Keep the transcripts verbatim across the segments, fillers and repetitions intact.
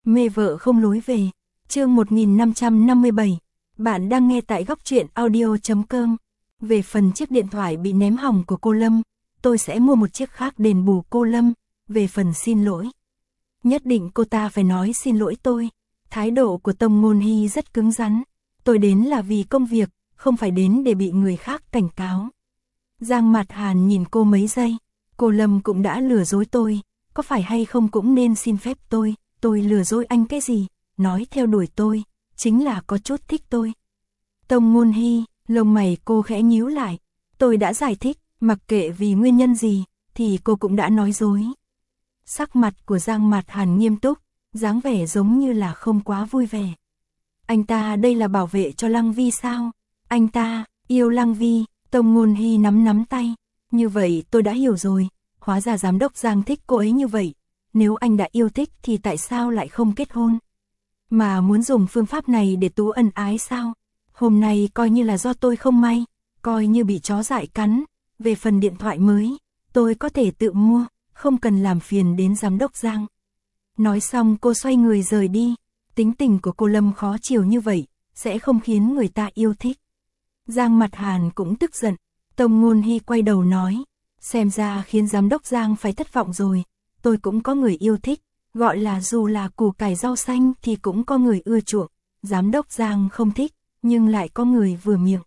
Mê vợ không lối về. Chương một nghìn năm trăm năm mươi bảy. Bạn đang nghe tại góc truyện audio chấm com. Về phần chiếc điện thoại bị ném hỏng của cô Lâm, tôi sẽ mua một chiếc khác đền bù cô Lâm. Về phần xin lỗi, nhất định cô ta phải nói xin lỗi tôi. Thái độ của Tông Ngôn Hy rất cứng rắn. Tôi đến là vì công việc, không phải đến để bị người khác cảnh cáo. Giang Mạt Hàn nhìn cô mấy giây. Cô Lâm cũng đã lừa dối tôi, có phải hay không cũng nên xin phép tôi. Tôi lừa dối anh cái gì? Nói theo đuổi tôi, chính là có chút thích tôi. Tông Ngôn Hy, lông mày cô khẽ nhíu lại. Tôi đã giải thích, mặc kệ vì nguyên nhân gì, thì cô cũng đã nói dối. Sắc mặt của Giang Mạt Hàn nghiêm túc, dáng vẻ giống như là không quá vui vẻ. Anh ta đây là bảo vệ cho Lăng Vi sao? Anh ta yêu Lăng Vi. Tông Ngôn Hy nắm nắm tay. Như vậy tôi đã hiểu rồi, hóa ra giám đốc Giang thích cô ấy như vậy. Nếu anh đã yêu thích thì tại sao lại không kết hôn? Mà muốn dùng phương pháp này để tú ân ái sao? Hôm nay coi như là do tôi không may, coi như bị chó dại cắn. Về phần điện thoại mới, tôi có thể tự mua, không cần làm phiền đến giám đốc Giang. Nói xong cô xoay người rời đi. Tính tình của cô Lâm khó chịu như vậy, sẽ không khiến người ta yêu thích. Giang Mạt Hàn cũng tức giận. Tông Ngôn Hy quay đầu nói, xem ra khiến giám đốc Giang phải thất vọng rồi. Tôi cũng có người yêu thích, gọi là dù là củ cải rau xanh thì cũng có người ưa chuộng. Giám đốc Giang không thích, nhưng lại có người vừa miệng.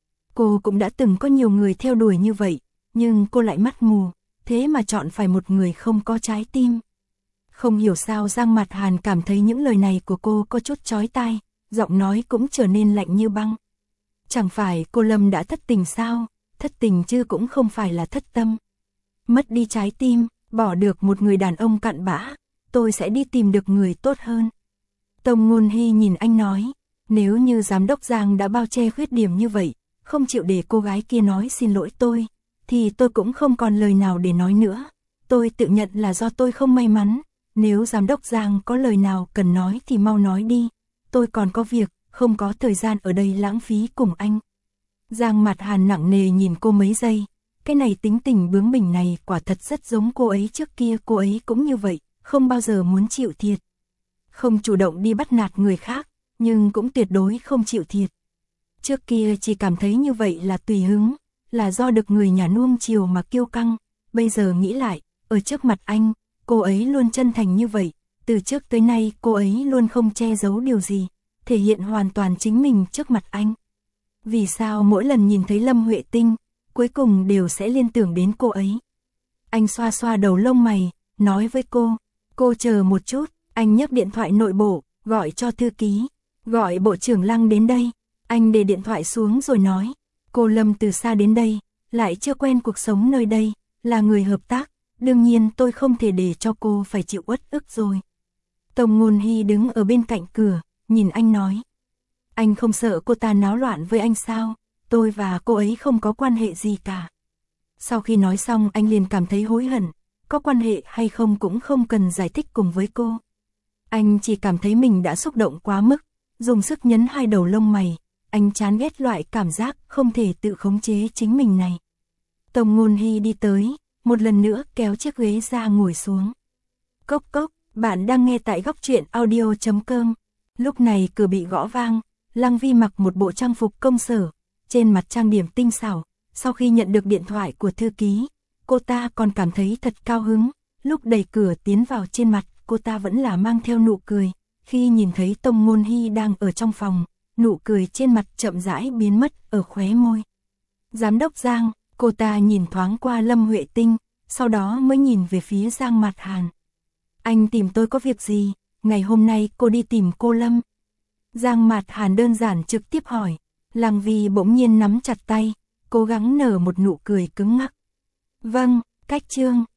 Cô cũng đã từng có nhiều người theo đuổi như vậy, nhưng cô lại mắt mù, thế mà chọn phải một người không có trái tim. Không hiểu sao Giang Mạt Hàn cảm thấy những lời này của cô có chút chói tai, giọng nói cũng trở nên lạnh như băng. Chẳng phải cô Lâm đã thất tình sao? Thất tình chứ cũng không phải là thất tâm. Mất đi trái tim, bỏ được một người đàn ông cặn bã, tôi sẽ đi tìm được người tốt hơn. Tông Ngôn Hy nhìn anh nói, nếu như giám đốc Giang đã bao che khuyết điểm như vậy, không chịu để cô gái kia nói xin lỗi tôi, thì tôi cũng không còn lời nào để nói nữa. Tôi tự nhận là do tôi không may mắn, nếu giám đốc Giang có lời nào cần nói thì mau nói đi. Tôi còn có việc, không có thời gian ở đây lãng phí cùng anh. Giang Mạt Hàn nặng nề nhìn cô mấy giây. Cái này tính tình bướng bỉnh này quả thật rất giống cô ấy trước kia. Cô ấy cũng như vậy, không bao giờ muốn chịu thiệt. Không chủ động đi bắt nạt người khác, nhưng cũng tuyệt đối không chịu thiệt. Trước kia chỉ cảm thấy như vậy là tùy hứng, là do được người nhà nuông chiều mà kiêu căng. Bây giờ nghĩ lại, ở trước mặt anh, cô ấy luôn chân thành như vậy. Từ trước tới nay cô ấy luôn không che giấu điều gì, thể hiện hoàn toàn chính mình trước mặt anh. Vì sao mỗi lần nhìn thấy Lâm Huệ Tinh, cuối cùng đều sẽ liên tưởng đến cô ấy? Anh xoa xoa đầu lông mày, nói với cô, cô chờ một chút. Anh nhấc điện thoại nội bộ, gọi cho thư ký, gọi bộ trưởng Lăng đến đây. Anh để điện thoại xuống rồi nói, cô Lâm từ xa đến đây, lại chưa quen cuộc sống nơi đây, là người hợp tác, đương nhiên tôi không thể để cho cô phải chịu uất ức rồi. Tông Ngôn Hy đứng ở bên cạnh cửa, nhìn anh nói, anh không sợ cô ta náo loạn với anh sao? Tôi và cô ấy không có quan hệ gì cả. Sau khi nói xong anh liền cảm thấy hối hận, có quan hệ hay không cũng không cần giải thích cùng với cô. Anh chỉ cảm thấy mình đã xúc động quá mức, dùng sức nhấn hai đầu lông mày, anh chán ghét loại cảm giác không thể tự khống chế chính mình này. Tông Ngôn Hy đi tới, một lần nữa kéo chiếc ghế ra ngồi xuống. Cốc cốc, bạn đang nghe tại góc truyện audio chấm com. Lúc này cửa bị gõ vang, Lăng Vi mặc một bộ trang phục công sở, trên mặt trang điểm tinh xảo. Sau khi nhận được điện thoại của thư ký, cô ta còn cảm thấy thật cao hứng. Lúc đẩy cửa tiến vào, trên mặt cô ta vẫn là mang theo nụ cười. Khi nhìn thấy Tông Ngôn Hy đang ở trong phòng, nụ cười trên mặt chậm rãi biến mất ở khóe môi. Giám đốc Giang, cô ta nhìn thoáng qua Lâm Huệ Tinh, sau đó mới nhìn về phía Giang Mạt Hàn. Anh tìm tôi có việc gì? Ngày hôm nay cô đi tìm cô Lâm. Giang Mạt Hàn đơn giản trực tiếp hỏi. Lăng Vi bỗng nhiên nắm chặt tay, cố gắng nở một nụ cười cứng ngắc. Vâng, cách chương.